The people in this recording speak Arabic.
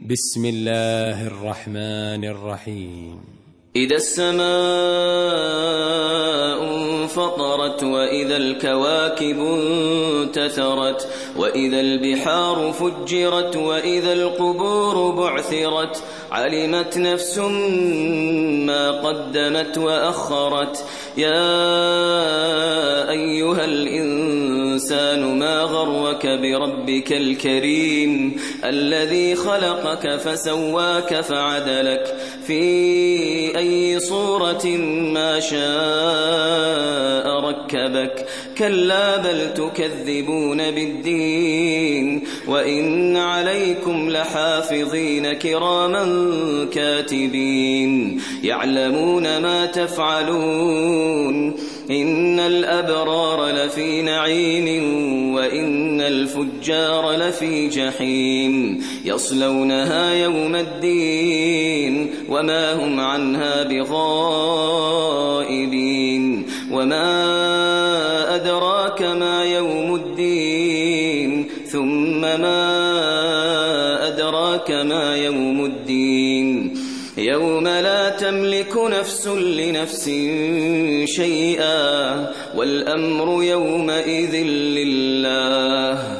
بسم الله الرحمن الرحيم. إذا السماء انفطرت وإذا الكواكب انتثرت وإذا البحار فجرت وإذا القبور بعثرت علمت نفس ما قدمت وأخرت. يا أيها الإنسان ما غرك بربك الكريم الذي خلقك فسواك فعدلك في أي صورة ما شاء ركبك. كلا بل تكذبون بالدين وإن عليكم لحافظين كراما كاتبين يعلمون ما تفعلون. إن الأبرار لفي نعيم وإن الفجار لفي جحيم يصلونها يوم الدين وما هم عنها بغائبين. وما أدراك ما يوم الدين ثم ما أدراك ما يوم الدين يوم لا تملك نفس لنفس شيئا والأمر يومئذ لله.